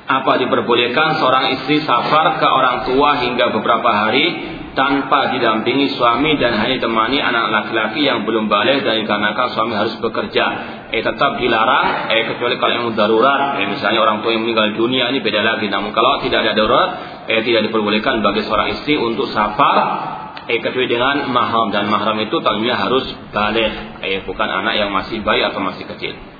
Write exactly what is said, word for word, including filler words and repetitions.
Apa diperbolehkan seorang istri safar ke orang tua hingga beberapa hari tanpa didampingi suami dan hanya ditemani anak laki-laki yang belum balik dan dikarenakan suami harus bekerja? Eh tetap dilarang, eh kecuali kalau yang darurat, eh, misalnya orang tua yang meninggal dunia, ini beda lagi. Namun kalau tidak ada darurat, eh tidak diperbolehkan bagi seorang istri untuk safar, eh kecuali dengan mahram, dan mahram itu tentunya harus balik, eh bukan anak yang masih bayi atau masih kecil.